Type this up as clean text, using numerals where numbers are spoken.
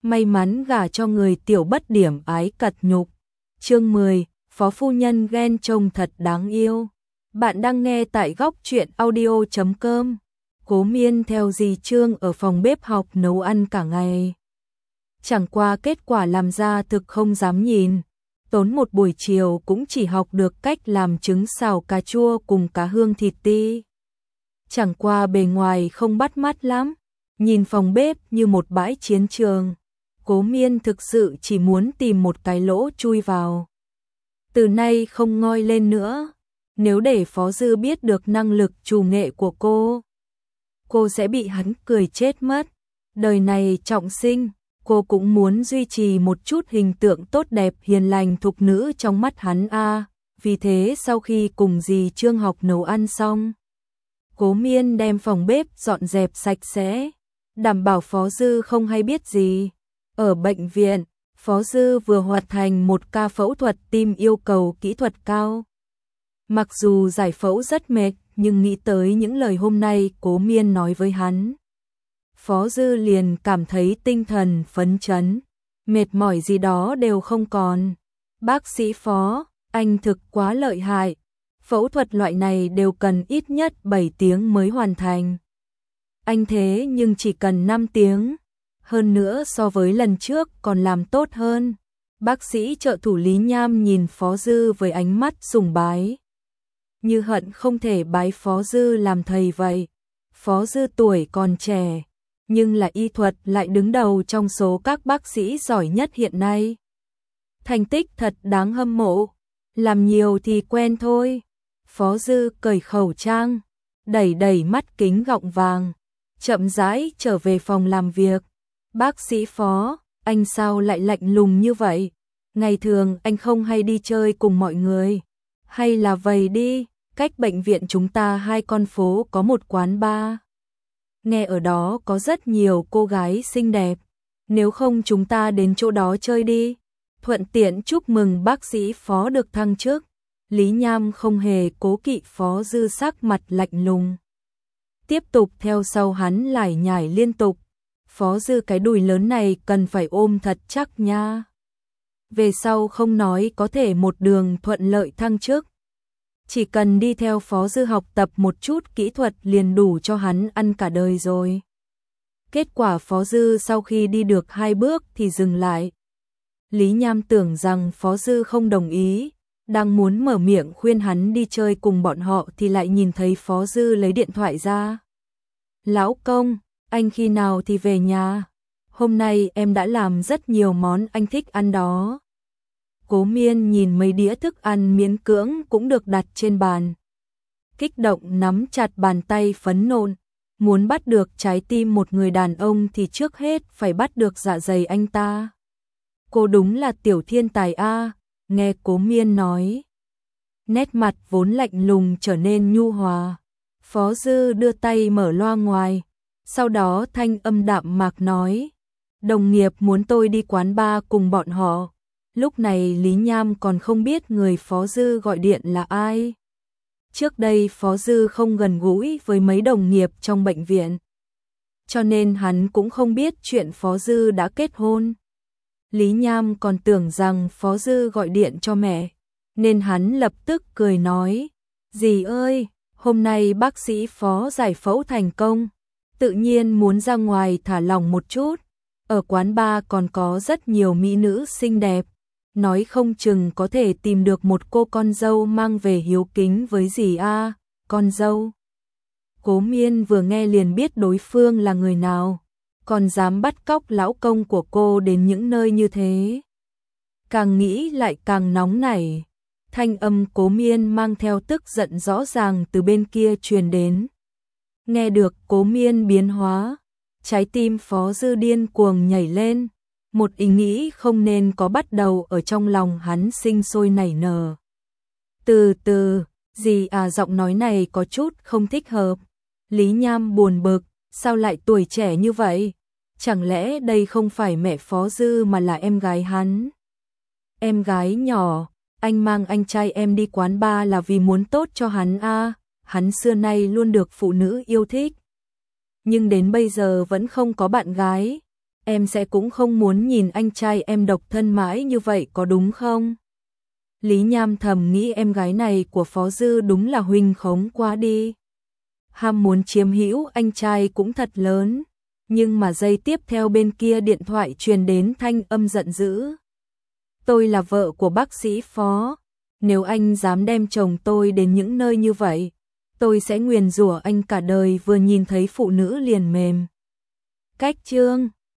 may mắn gả cho người tiểu bất điểm ái cật nhục. Chương 10, Phó phu nhân ghen trông thật đáng yêu. Bạn đang nghe tại góc truyện audio.com. Cố Miên theo dì Trương ở phòng bếp học nấu ăn cả ngày. Chẳng qua kết quả làm ra thực không dám nhìn. Tốn một buổi chiều cũng chỉ học được cách làm trứng xào cà chua cùng cá hương thịt ti. Chẳng qua bề ngoài không bắt mắt lắm. Nhìn phòng bếp như một bãi chiến trường. Cố Miên thực sự chỉ muốn tìm một cái lỗ chui vào. Từ nay không ngoi lên nữa. Nếu để Phó Dư biết được năng lực trù nghệ của cô sẽ bị hắn cười chết mất. Đời này trọng sinh, cô cũng muốn duy trì một chút hình tượng tốt đẹp hiền lành thục nữ trong mắt hắn a. Vì thế sau khi cùng dì Trương học nấu ăn xong, Cố Miên đem phòng bếp dọn dẹp sạch sẽ, đảm bảo Phó Dư không hay biết gì. Ở bệnh viện, Phó Dư vừa hoàn thành một ca phẫu thuật tim yêu cầu kỹ thuật cao. Mặc dù giải phẫu rất mệt, nhưng nghĩ tới những lời hôm nay Cố Miên nói với hắn, Phó Dư liền cảm thấy tinh thần phấn chấn, mệt mỏi gì đó đều không còn. Bác sĩ Phó, anh thực quá lợi hại, phẫu thuật loại này đều cần ít nhất 7 tiếng mới hoàn thành. Anh thế nhưng chỉ cần 5 tiếng, hơn nữa so với lần trước còn làm tốt hơn. Bác sĩ trợ thủ Lý Nham nhìn Phó Dư với ánh mắt sùng bái, như hận không thể bái Phó Dư làm thầy vậy. Phó Dư tuổi còn trẻ, nhưng là y thuật lại đứng đầu trong số các bác sĩ giỏi nhất hiện nay. Thành tích thật đáng hâm mộ, làm nhiều thì quen thôi. Phó Dư cởi khẩu trang, đẩy mắt kính gọng vàng, chậm rãi trở về phòng làm việc. Bác sĩ Phó, anh sao lại lạnh lùng như vậy? Ngày thường anh không hay đi chơi cùng mọi người. Hay là vậy đi, cách bệnh viện chúng ta 2 con phố có một quán bar. Nghe ở đó có rất nhiều cô gái xinh đẹp. Nếu không chúng ta đến chỗ đó chơi đi. Thuận tiện chúc mừng bác sĩ Phó được thăng chức. Lý Nham không hề cố kỵ Phó Dư sắc mặt lạnh lùng. Tiếp tục theo sau hắn lải nhải liên tục. Phó Dư cái đùi lớn này cần phải ôm thật chắc nha. Về sau không nói có thể một đường thuận lợi thăng chức. Chỉ cần đi theo Phó Dư học tập một chút kỹ thuật liền đủ cho hắn ăn cả đời rồi. Kết quả Phó Dư sau khi đi được 2 bước thì dừng lại. Lý Nham tưởng rằng Phó Dư không đồng ý, đang muốn mở miệng khuyên hắn đi chơi cùng bọn họ thì lại nhìn thấy Phó Dư lấy điện thoại ra. Lão công, anh khi nào thì về nhà? Hôm nay em đã làm rất nhiều món anh thích ăn đó. Cố Miên nhìn mấy đĩa thức ăn miễn cưỡng cũng được đặt trên bàn. Kích động nắm chặt bàn tay phấn nộn. Muốn bắt được trái tim một người đàn ông thì trước hết phải bắt được dạ dày anh ta. Cô đúng là tiểu thiên tài a. Nghe Cố Miên nói, nét mặt vốn lạnh lùng trở nên nhu hòa. Phó Dư đưa tay mở loa ngoài, sau đó thanh âm đạm mạc nói, đồng nghiệp muốn tôi đi quán bar cùng bọn họ. Lúc này Lý Nham còn không biết người Phó Dư gọi điện là ai. Trước đây Phó Dư không gần gũi với mấy đồng nghiệp trong bệnh viện, cho nên hắn cũng không biết chuyện Phó Dư đã kết hôn. Lý Nham còn tưởng rằng Phó Dư gọi điện cho mẹ, nên hắn lập tức cười nói, dì ơi, hôm nay bác sĩ Phó giải phẫu thành công, tự nhiên muốn ra ngoài thả lỏng một chút. Ở quán bar còn có rất nhiều mỹ nữ xinh đẹp, nói không chừng có thể tìm được một cô con dâu mang về hiếu kính với dì a. Con dâu? Cố Miên vừa nghe liền biết đối phương là người nào, còn dám bắt cóc lão công của cô đến những nơi như thế. Càng nghĩ lại càng nóng nảy. Thanh âm Cố Miên mang theo tức giận rõ ràng từ bên kia truyền đến. Nghe được Cố Miên biến hóa, trái tim Phó Dư điên cuồng nhảy lên. Một ý nghĩ không nên có bắt đầu ở trong lòng hắn sinh sôi nảy nở. Từ từ, dì à, giọng nói này có chút không thích hợp. Lý Nham buồn bực, sao lại tuổi trẻ như vậy? Chẳng lẽ đây không phải mẹ Phó Dư mà là em gái hắn? Em gái nhỏ, anh mang anh trai em đi quán bar là vì muốn tốt cho hắn a. Hắn xưa nay luôn được phụ nữ yêu thích, nhưng đến bây giờ vẫn không có bạn gái. em sẽ cũng không muốn nhìn anh trai em độc thân mãi như vậy có đúng không? Lý Nham thầm nghĩ em gái này của Phó Dư đúng là huỳnh khống quá đi. Ham muốn chiếm hữu anh trai cũng thật lớn, nhưng mà giây tiếp theo bên kia điện thoại truyền đến thanh âm giận dữ. Tôi là vợ của bác sĩ Phó, nếu anh dám đem chồng tôi đến những nơi như vậy, tôi sẽ nguyền rủa anh cả đời, vừa nhìn thấy phụ nữ liền mềm. Cách chương